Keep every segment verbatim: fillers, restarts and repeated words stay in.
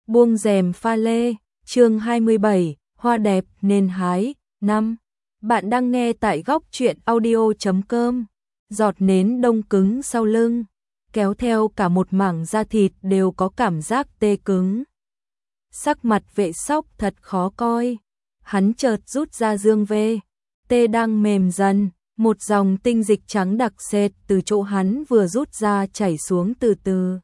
Buông rèm pha lê, chương hai mươi bảy, hoa đẹp nên hái, năm. Bạn đang nghe tại góc truyện audio chấm com. Giọt nến đông cứng sau lưng, kéo theo cả một mảng da thịt đều có cảm giác tê cứng. Sắc mặt Vệ Sóc thật khó coi. Hắn chợt rút ra dương vê, tê đang mềm dần, một dòng tinh dịch trắng đặc sệt từ chỗ hắn vừa rút ra chảy xuống từ từ.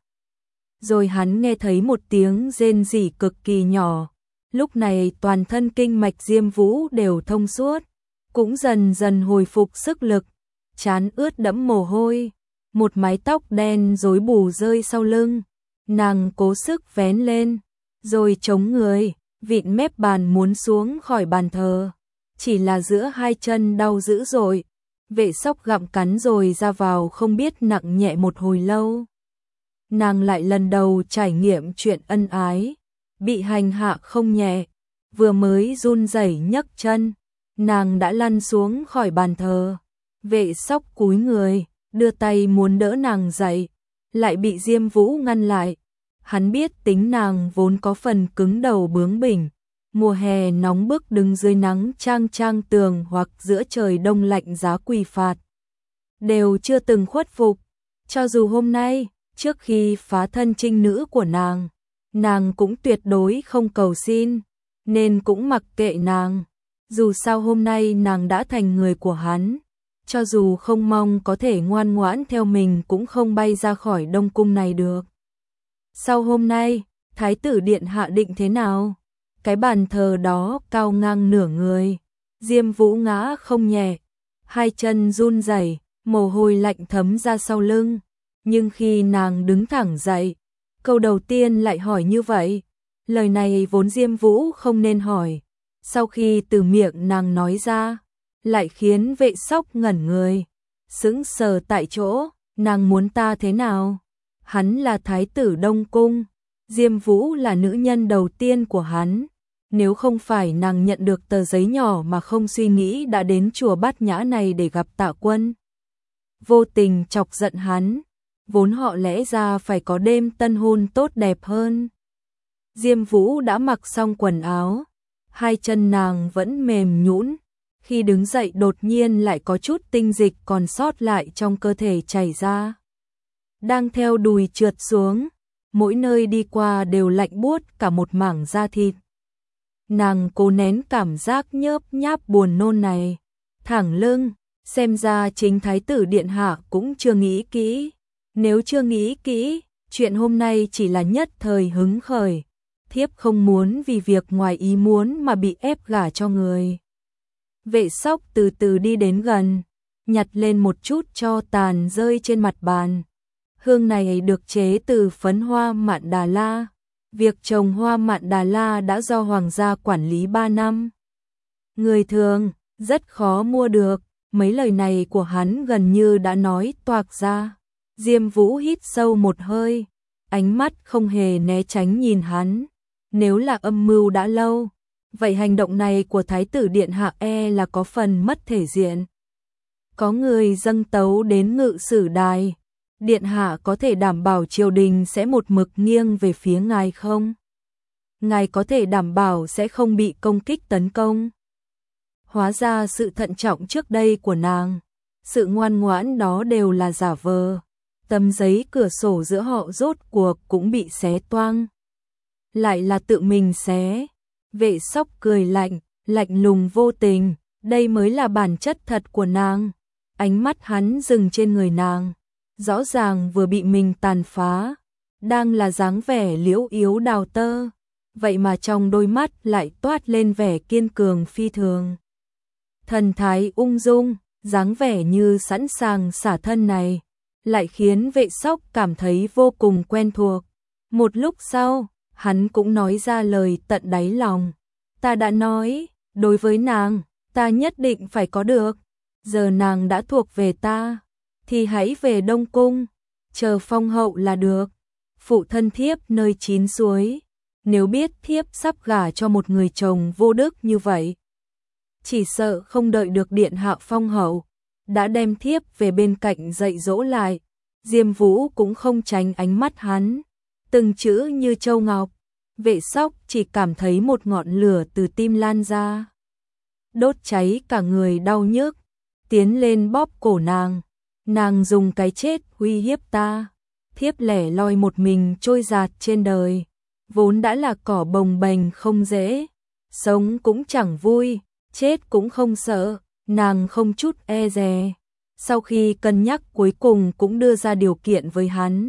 Rồi hắn nghe thấy một tiếng rên rỉ cực kỳ nhỏ. Lúc này toàn thân kinh mạch Diêm Vũ đều thông suốt, cũng dần dần hồi phục sức lực, trán ướt đẫm mồ hôi, một mái tóc đen rối bù rơi sau lưng. Nàng cố sức vén lên, rồi chống người, vịn mép bàn muốn xuống khỏi bàn thờ. Chỉ là giữa hai chân đau dữ dội. Vệ Sóc gặm cắn rồi ra vào không biết nặng nhẹ một hồi lâu. Nàng lại lần đầu trải nghiệm chuyện ân ái, bị hành hạ không nhẹ, vừa mới run rẩy nhấc chân, nàng đã lăn xuống khỏi bàn thờ. Vệ Sóc cúi người, đưa tay muốn đỡ nàng dậy, lại bị Diêm Vũ ngăn lại. Hắn biết tính nàng vốn có phần cứng đầu bướng bỉnh, mùa hè nóng bức đứng dưới nắng chang chang tường hoặc giữa trời đông lạnh giá quỳ phạt, đều chưa từng khuất phục. Cho dù hôm nay, trước khi phá thân trinh nữ của nàng, nàng cũng tuyệt đối không cầu xin, nên cũng mặc kệ nàng. Dù sao hôm nay nàng đã thành người của hắn, cho dù không mong có thể ngoan ngoãn theo mình cũng không bay ra khỏi Đông Cung này được. Sau hôm nay, Thái tử điện hạ định thế nào? Cái bàn thờ đó cao ngang nửa người, Diêm Vũ ngã không nhẹ, hai chân run rẩy, mồ hôi lạnh thấm ra sau lưng. Nhưng khi nàng đứng thẳng dậy, câu đầu tiên lại hỏi như vậy. Lời này vốn Diêm Vũ không nên hỏi. Sau khi từ miệng nàng nói ra, lại khiến Vệ Sóc ngẩn người, sững sờ tại chỗ. Nàng muốn ta thế nào? Hắn là thái tử Đông Cung, Diêm Vũ là nữ nhân đầu tiên của hắn. Nếu không phải nàng nhận được tờ giấy nhỏ mà không suy nghĩ đã đến chùa Bát Nhã này để gặp Tạ Quân, vô tình chọc giận hắn, vốn họ lẽ ra phải có đêm tân hôn tốt đẹp hơn. Diêm Vũ đã mặc xong quần áo, hai chân nàng vẫn mềm nhũn, khi đứng dậy đột nhiên lại có chút tinh dịch còn sót lại trong cơ thể chảy ra, đang theo đùi trượt xuống, mỗi nơi đi qua đều lạnh buốt cả một mảng da thịt. Nàng cố nén cảm giác nhớp nháp buồn nôn này, thẳng lưng, xem ra chính thái tử điện hạ cũng chưa nghĩ kỹ. Nếu chưa nghĩ kỹ, chuyện hôm nay chỉ là nhất thời hứng khởi, thiếp không muốn vì việc ngoài ý muốn mà bị ép gả cho người. Vệ Sóc từ từ đi đến gần, nhặt lên một chút tro tàn rơi trên mặt bàn. Hương này được chế từ phấn hoa mạn Đà La. Việc trồng hoa mạn Đà La đã do hoàng gia quản lý ba năm. Người thường rất khó mua được. Mấy lời này của hắn gần như đã nói toạc ra. Diêm Vũ hít sâu một hơi, ánh mắt không hề né tránh nhìn hắn. Nếu là âm mưu đã lâu, vậy hành động này của thái tử điện hạ e là có phần mất thể diện. Có người dâng tấu đến ngự sử đài, điện hạ có thể đảm bảo triều đình sẽ một mực nghiêng về phía ngài không? Ngài có thể đảm bảo sẽ không bị công kích tấn công? Hóa ra sự thận trọng trước đây của nàng, sự ngoan ngoãn đó đều là giả vờ. Tấm giấy cửa sổ giữa họ rốt cuộc cũng bị xé toang. Lại là tự mình xé. Vệ Sóc cười lạnh, lạnh lùng vô tình, đây mới là bản chất thật của nàng. Ánh mắt hắn dừng trên người nàng, rõ ràng vừa bị mình tàn phá, đang là dáng vẻ liễu yếu đào tơ, vậy mà trong đôi mắt lại toát lên vẻ kiên cường phi thường. Thần thái ung dung, dáng vẻ như sẵn sàng xả thân này, lại khiến Vệ Sóc cảm thấy vô cùng quen thuộc. Một lúc sau, hắn cũng nói ra lời tận đáy lòng. Ta đã nói, đối với nàng, ta nhất định phải có được. Giờ nàng đã thuộc về ta, thì hãy về Đông Cung, chờ phong hậu là được. Phụ thân thiếp nơi chín suối, nếu biết thiếp sắp gả cho một người chồng vô đức như vậy, chỉ sợ không đợi được điện hạ phong hậu, đã đem thiếp về bên cạnh dạy dỗ lại. Diêm Vũ cũng không tránh ánh mắt hắn, từng chữ như châu ngọc. Vệ Sóc chỉ cảm thấy một ngọn lửa từ tim lan ra, đốt cháy cả người đau nhức, tiến lên bóp cổ nàng. Nàng dùng cái chết uy hiếp ta, thiếp lẻ loi một mình trôi dạt trên đời, vốn đã là cỏ bồng bềnh không dễ, sống cũng chẳng vui, chết cũng không sợ, nàng không chút e dè. Sau khi cân nhắc cuối cùng cũng đưa ra điều kiện với hắn.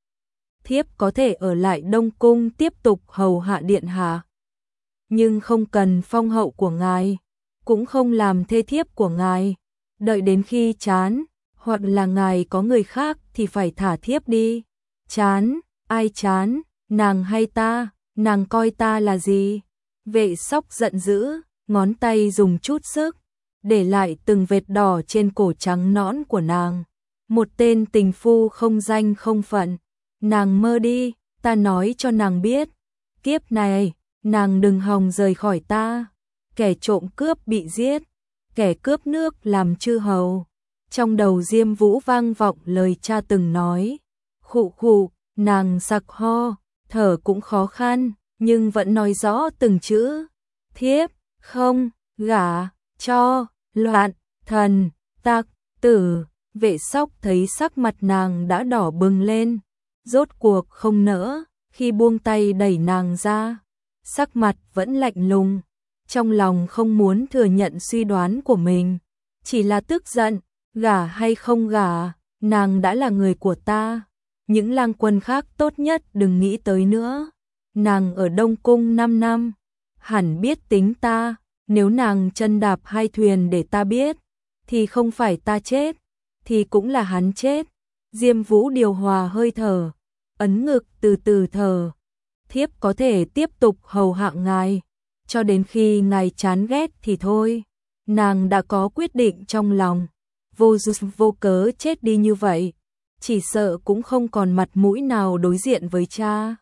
Thiếp có thể ở lại Đông Cung tiếp tục hầu hạ điện hạ, nhưng không cần phong hậu của ngài, cũng không làm thê thiếp của ngài, đợi đến khi chán, hoặc là ngài có người khác thì phải thả thiếp đi. Chán, ai chán, nàng hay ta, nàng coi ta là gì? Vệ Sóc giận dữ, ngón tay dùng chút sức, để lại từng vệt đỏ trên cổ trắng nõn của nàng. Một tên tình phu không danh không phận, nàng mơ đi, ta nói cho nàng biết, kiếp này, nàng đừng hòng rời khỏi ta. Kẻ trộm cướp bị giết, kẻ cướp nước làm chư hầu. Trong đầu Diêm Vũ vang vọng lời cha từng nói. Khụ khụ, nàng sặc ho, thở cũng khó khăn, nhưng vẫn nói rõ từng chữ. Thiếp, không, gả, cho, loạn, thần, tặc, tử. Vệ Sóc thấy sắc mặt nàng đã đỏ bừng lên, rốt cuộc không nỡ, khi buông tay đẩy nàng ra, sắc mặt vẫn lạnh lùng, trong lòng không muốn thừa nhận suy đoán của mình, chỉ là tức giận, gả hay không gả, nàng đã là người của ta, những lang quân khác tốt nhất đừng nghĩ tới nữa. Nàng ở Đông Cung năm năm, hẳn biết tính ta, nếu nàng chân đạp hai thuyền để ta biết, thì không phải ta chết, thì cũng là hắn chết. Diêm Vũ điều hòa hơi thở, ấn ngực từ từ thở. Thiếp có thể tiếp tục hầu hạ ngài, cho đến khi ngài chán ghét thì thôi. Nàng đã có quyết định trong lòng, vô duyên vô cớ chết đi như vậy, chỉ sợ cũng không còn mặt mũi nào đối diện với cha.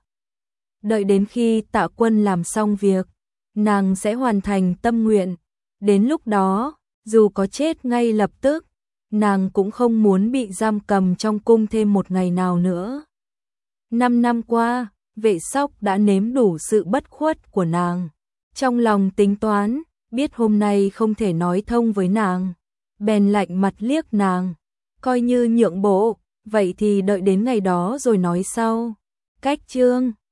Đợi đến khi Tạ Quân làm xong việc, nàng sẽ hoàn thành tâm nguyện. Đến lúc đó, dù có chết ngay lập tức, nàng cũng không muốn bị giam cầm trong cung thêm một ngày nào nữa. Năm năm qua, Vệ Sóc đã nếm đủ sự bất khuất của nàng. Trong lòng tính toán, biết hôm nay không thể nói thông với nàng, bèn lạnh mặt liếc nàng, coi như nhượng bộ, vậy thì đợi đến ngày đó rồi nói sau. Cách chương